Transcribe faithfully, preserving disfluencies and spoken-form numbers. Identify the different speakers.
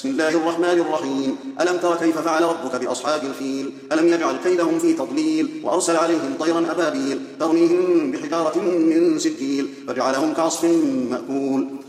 Speaker 1: بسم الله الرحمن الرحيم. ألم تر كيف فعل ربك بأصحاب الفيل؟ ألم يجعل كيدهم في تضليل وأرسل عليهم طيرا أبابيل ترميهم بحجارة من سجيل فجعلهم كعصف مأكول.